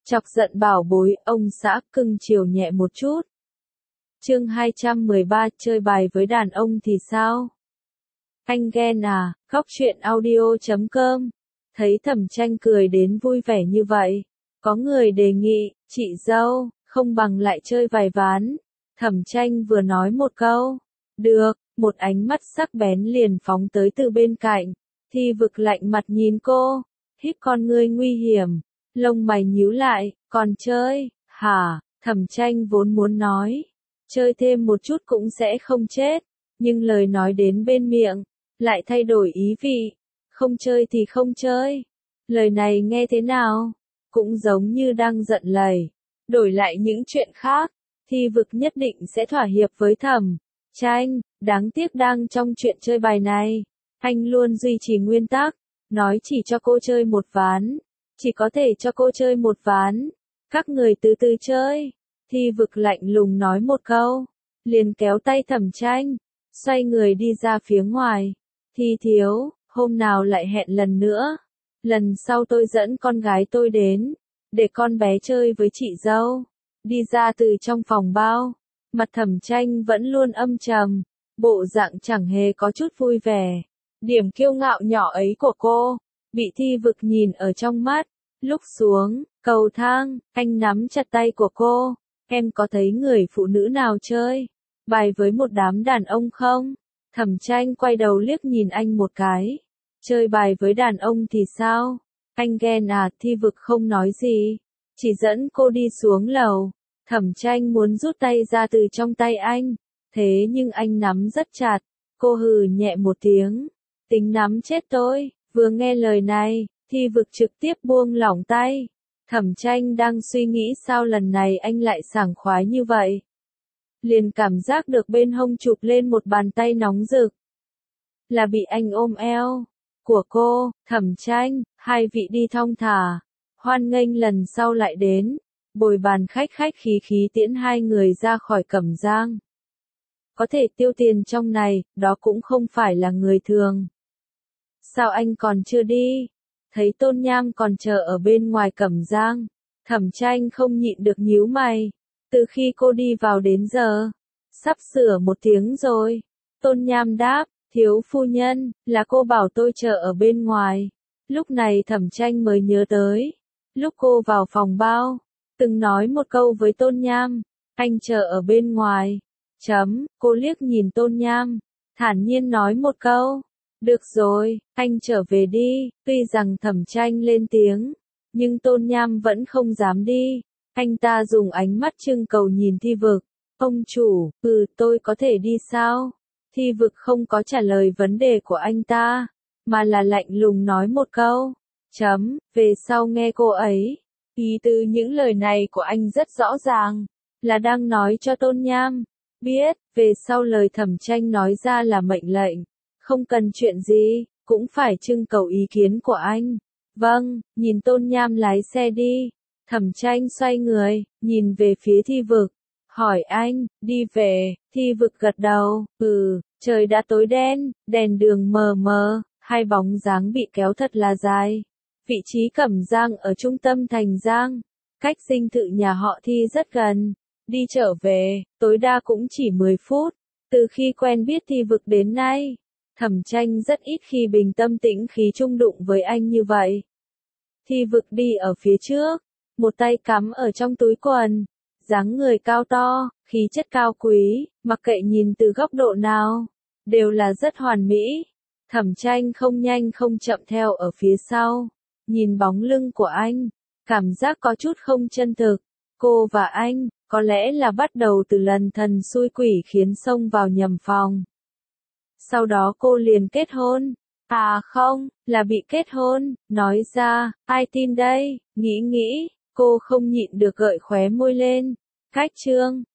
Chọc giận bảo bối, ông xã cưng chiều nhẹ một chút. Chương 213, chơi bài với đàn ông thì sao? Anh ghen à? Góc truyện audio.com. Thấy Thẩm Tranh cười đến vui vẻ như vậy, có người đề nghị, chị dâu, không bằng lại chơi vài ván. Thẩm Tranh vừa nói một câu, được, một ánh mắt sắc bén liền phóng tới từ bên cạnh. Thi Vực lạnh mặt nhìn cô, híp con ngươi nguy hiểm, lông mày nhíu lại, còn chơi, hả? Thẩm Tranh vốn muốn nói, chơi thêm một chút cũng sẽ không chết, nhưng lời nói đến bên miệng, lại thay đổi ý vị, không chơi thì không chơi. Lời này nghe thế nào? Cũng giống như đang giận lầy. Đổi lại những chuyện khác, Thi Vực nhất định sẽ thỏa hiệp với Thẩm Tranh, đáng tiếc đang trong chuyện chơi bài này, anh luôn duy trì nguyên tắc, nói chỉ cho cô chơi một ván, chỉ có thể cho cô chơi một ván, các người từ từ chơi. Thi Vực lạnh lùng nói một câu, liền kéo tay Thẩm Tranh, xoay người đi ra phía ngoài. Thi thiếu, hôm nào lại hẹn lần nữa, lần sau tôi dẫn con gái tôi đến, để con bé chơi với chị dâu. Đi ra từ trong phòng bao, mặt Thẩm Tranh vẫn luôn âm trầm, bộ dạng chẳng hề có chút vui vẻ. Điểm kiêu ngạo nhỏ ấy của cô, bị Thi Vực nhìn ở trong mắt. Lúc xuống cầu thang, anh nắm chặt tay của cô, em có thấy người phụ nữ nào chơi bài với một đám đàn ông không? Thẩm Tranh quay đầu liếc nhìn anh một cái. Chơi bài với đàn ông thì sao? Anh ghen à? Thi Vực không nói gì, chỉ dẫn cô đi xuống lầu. Thẩm Tranh muốn rút tay ra từ trong tay anh, thế nhưng anh nắm rất chặt. Cô hừ nhẹ một tiếng, tính nắm chết tôi. Vừa nghe lời này, Thi Vực trực tiếp buông lỏng tay. Thẩm Tranh đang suy nghĩ sao lần này anh lại sảng khoái như vậy, liền cảm giác được bên hông chụp lên một bàn tay nóng rực. Là bị anh ôm eo của cô. Thẩm Tranh, hai vị đi thong thả, hoan nghênh lần sau lại đến. Bồi bàn khách khách khí khí tiễn hai người ra khỏi Cẩm Giang. Có thể tiêu tiền trong này, đó cũng không phải là người thường. Sao anh còn chưa đi? Thấy Tôn Nham còn chờ ở bên ngoài Cẩm Giang, Thẩm Tranh không nhịn được nhíu mày. Từ khi cô đi vào đến giờ, sắp sửa 1 tiếng rồi. Tôn Nham đáp, thiếu phu nhân, là cô bảo tôi chờ ở bên ngoài. Lúc này Thẩm Tranh mới nhớ tới, lúc cô vào phòng bao, từng nói một câu với Tôn Nham, anh chờ ở bên ngoài. Cô liếc nhìn Tôn Nham, thản nhiên nói một câu, được rồi, anh trở về đi. Tuy rằng Thẩm Tranh lên tiếng, nhưng Tôn Nham vẫn không dám đi. Anh ta dùng ánh mắt trưng cầu nhìn Thi Vực. Ông chủ, tôi có thể đi sao? Thi Vực không có trả lời vấn đề của anh ta, mà là lạnh lùng nói một câu. Về sau nghe cô ấy. Ý từ những lời này của anh rất rõ ràng, là đang nói cho Tôn Nham biết, về sau lời Thẩm Tranh nói ra là mệnh lệnh, không cần chuyện gì, cũng phải trưng cầu ý kiến của anh. Vâng, nhìn Tôn Nham lái xe đi. Thẩm Tranh xoay người, nhìn về phía Thi Vực, hỏi anh, đi về? Thi Vực gật đầu, trời đã tối đen, đèn đường mờ mờ, hai bóng dáng bị kéo thật là dài. Vị trí Cẩm Giang ở trung tâm thành Giang, cách dinh thự nhà họ Thi rất gần. Đi trở về, tối đa cũng chỉ 10 phút. Từ khi quen biết Thi Vực đến nay, Thẩm Tranh rất ít khi bình tâm tĩnh khí chung đụng với anh như vậy. Thi Vực đi ở phía trước, một tay cắm ở trong túi quần, dáng người cao to, khí chất cao quý, mặc kệ nhìn từ góc độ nào, đều là rất hoàn mỹ. Thẩm Tranh không nhanh không chậm theo ở phía sau, nhìn bóng lưng của anh, cảm giác có chút không chân thực. Cô và anh, có lẽ là bắt đầu từ lần thần xui quỷ khiến xông vào nhầm phòng. Sau đó cô liền kết hôn. À không, là bị kết hôn. Nói ra, ai tin đây? Nghĩ, cô không nhịn được gợi khóe môi lên. Cách chương